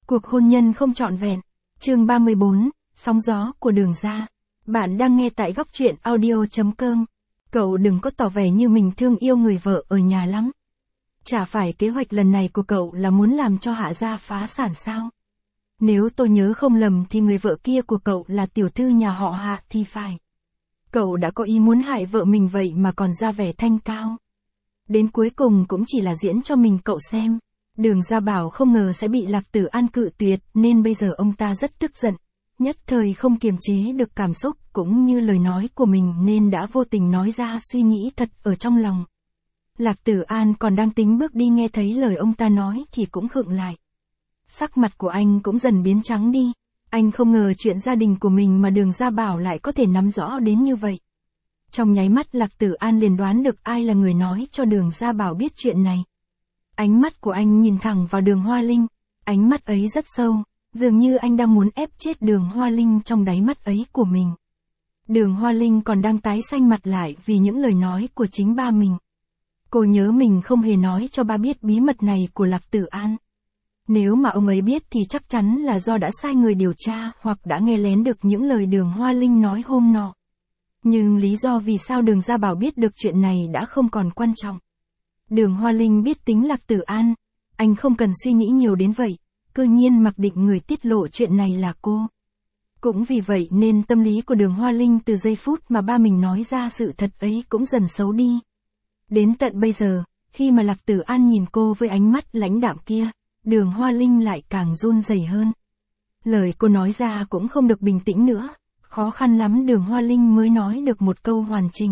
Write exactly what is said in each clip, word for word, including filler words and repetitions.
Cuộc hôn nhân không trọn vẹn. Chương ba mươi bốn, sóng gió của Đường Gia. Bạn đang nghe tại góc truyện audio chấm com. Cậu đừng có tỏ vẻ như mình thương yêu người vợ ở nhà lắm. Chả phải kế hoạch lần này của cậu là muốn làm cho Hạ gia phá sản sao? Nếu tôi nhớ không lầm thì người vợ kia của cậu là tiểu thư nhà họ Hạ thì phải. Cậu đã có ý muốn hại vợ mình vậy mà còn ra vẻ thanh cao. Đến cuối cùng cũng chỉ là diễn cho mình cậu xem. Đường Gia bảo không ngờ sẽ bị Lạc Tử An cự tuyệt nên bây giờ ông ta rất tức giận. Nhất thời không kiềm chế được cảm xúc cũng như lời nói của mình nên đã vô tình nói ra suy nghĩ thật ở trong lòng. Lạc Tử An còn đang tính bước đi nghe thấy lời ông ta nói thì cũng khựng lại. Sắc mặt của anh cũng dần biến trắng đi. Anh không ngờ chuyện gia đình của mình mà Đường Gia bảo lại có thể nắm rõ đến như vậy. Trong nháy mắt Lạc Tử An liền đoán được ai là người nói cho Đường Gia bảo biết chuyện này. Ánh mắt của anh nhìn thẳng vào Đường Hoa Linh, ánh mắt ấy rất sâu, dường như anh đang muốn ép chết Đường Hoa Linh trong đáy mắt ấy của mình. Đường Hoa Linh còn đang tái xanh mặt lại vì những lời nói của chính ba mình. Cô nhớ mình không hề nói cho ba biết bí mật này của Lạc Tử An. Nếu mà ông ấy biết thì chắc chắn là do đã sai người điều tra hoặc đã nghe lén được những lời Đường Hoa Linh nói hôm nọ. Nhưng lý do vì sao Đường Gia Bảo biết được chuyện này đã không còn quan trọng. Đường Hoa Linh biết tính Lạc Tử An, anh không cần suy nghĩ nhiều đến vậy, cơ nhiên mặc định người tiết lộ chuyện này là cô. Cũng vì vậy nên tâm lý của Đường Hoa Linh từ giây phút mà ba mình nói ra sự thật ấy cũng dần xấu đi. Đến tận bây giờ, khi mà Lạc Tử An nhìn cô với ánh mắt lãnh đạm kia, Đường Hoa Linh lại càng run rẩy hơn. Lời cô nói ra cũng không được bình tĩnh nữa, khó khăn lắm Đường Hoa Linh mới nói được một câu hoàn chỉnh.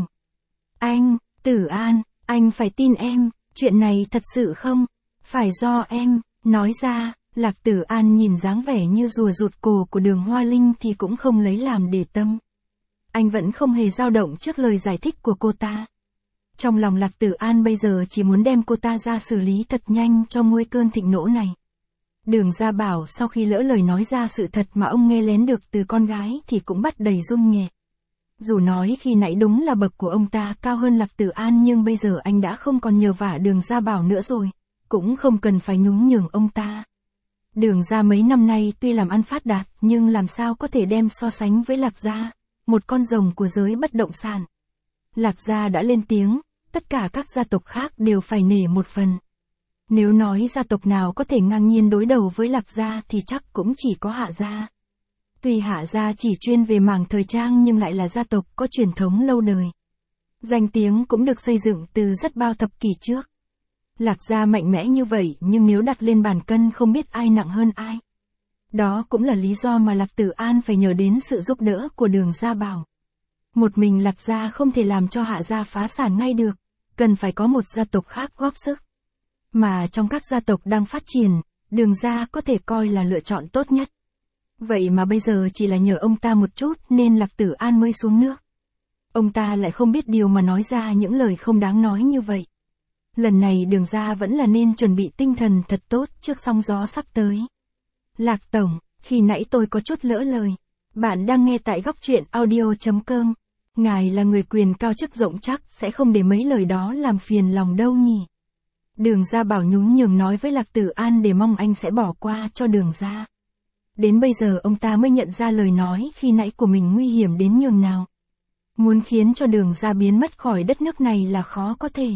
Anh, Tử An, anh phải tin em, chuyện này thật sự không, phải do em, nói ra. Lạc Tử An nhìn dáng vẻ như rùa rụt cổ của Đường Hoa Linh thì cũng không lấy làm để tâm. Anh vẫn không hề dao động trước lời giải thích của cô ta. Trong lòng Lạc Tử An bây giờ chỉ muốn đem cô ta ra xử lý thật nhanh cho nguôi cơn thịnh nộ này. Đường Gia Bảo sau khi lỡ lời nói ra sự thật mà ông nghe lén được từ con gái thì cũng bắt đầy run nhẹ. Dù nói khi nãy đúng là bậc của ông ta cao hơn Lạc Tử An nhưng bây giờ anh đã không còn nhờ vả Đường Gia Bảo nữa rồi, cũng không cần phải nhún nhường ông ta. Đường Gia mấy năm nay tuy làm ăn phát đạt nhưng làm sao có thể đem so sánh với Lạc Gia, một con rồng của giới bất động sản. Lạc Gia đã lên tiếng, tất cả các gia tộc khác đều phải nể một phần. Nếu nói gia tộc nào có thể ngang nhiên đối đầu với Lạc Gia thì chắc cũng chỉ có Hạ Gia. Tuy Hạ Gia chỉ chuyên về mảng thời trang nhưng lại là gia tộc có truyền thống lâu đời. Danh tiếng cũng được xây dựng từ rất bao thập kỷ trước. Lạc Gia mạnh mẽ như vậy nhưng nếu đặt lên bàn cân không biết ai nặng hơn ai. Đó cũng là lý do mà Lạc Tử An phải nhờ đến sự giúp đỡ của Đường Gia Bảo. Một mình Lạc Gia không thể làm cho Hạ Gia phá sản ngay được, cần phải có một gia tộc khác góp sức. Mà trong các gia tộc đang phát triển, Đường Gia có thể coi là lựa chọn tốt nhất. Vậy mà bây giờ chỉ là nhờ ông ta một chút nên Lạc Tử An mới xuống nước. Ông ta lại không biết điều mà nói ra những lời không đáng nói như vậy. Lần này Đường Gia vẫn là nên chuẩn bị tinh thần thật tốt trước sóng gió sắp tới. Lạc Tổng, khi nãy tôi có chút lỡ lời. Bạn đang nghe tại góc truyện audio chấm com. Ngài là người quyền cao chức rộng chắc sẽ không để mấy lời đó làm phiền lòng đâu nhỉ. Đường Gia Bảo nhún nhường nói với Lạc Tử An để mong anh sẽ bỏ qua cho Đường Gia. Đến bây giờ ông ta mới nhận ra lời nói khi nãy của mình nguy hiểm đến nhường nào. Muốn khiến cho Đường Gia biến mất khỏi đất nước này là khó có thể.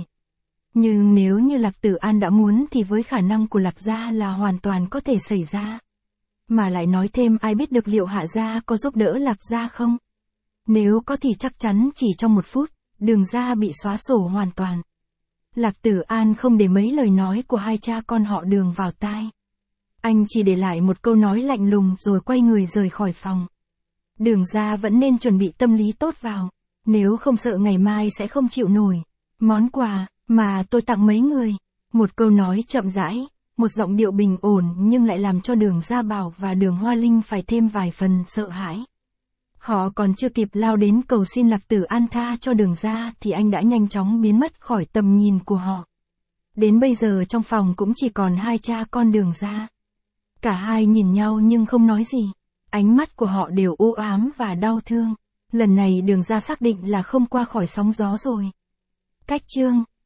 Nhưng nếu như Lạc Tử An đã muốn thì với khả năng của Lạc Gia là hoàn toàn có thể xảy ra. Mà lại nói thêm ai biết được liệu Hạ Gia có giúp đỡ Lạc Gia không? Nếu có thì chắc chắn chỉ trong một phút, Đường Gia bị xóa sổ hoàn toàn. Lạc Tử An không để mấy lời nói của hai cha con họ Đường vào tai. Anh chỉ để lại một câu nói lạnh lùng rồi quay người rời khỏi phòng. Đường Gia vẫn nên chuẩn bị tâm lý tốt vào, nếu không sợ ngày mai sẽ không chịu nổi. Món quà mà tôi tặng mấy người. Một câu nói chậm rãi, một giọng điệu bình ổn nhưng lại làm cho Đường Gia Bảo và Đường Hoa Linh phải thêm vài phần sợ hãi. Họ còn chưa kịp lao đến cầu xin Lạc Tử An tha cho Đường Gia thì anh đã nhanh chóng biến mất khỏi tầm nhìn của họ. Đến bây giờ trong phòng cũng chỉ còn hai cha con Đường Gia. Cả hai nhìn nhau nhưng không nói gì. Ánh mắt của họ đều u ám và đau thương. Lần này Đường Gia xác định là không qua khỏi sóng gió rồi. Cách chương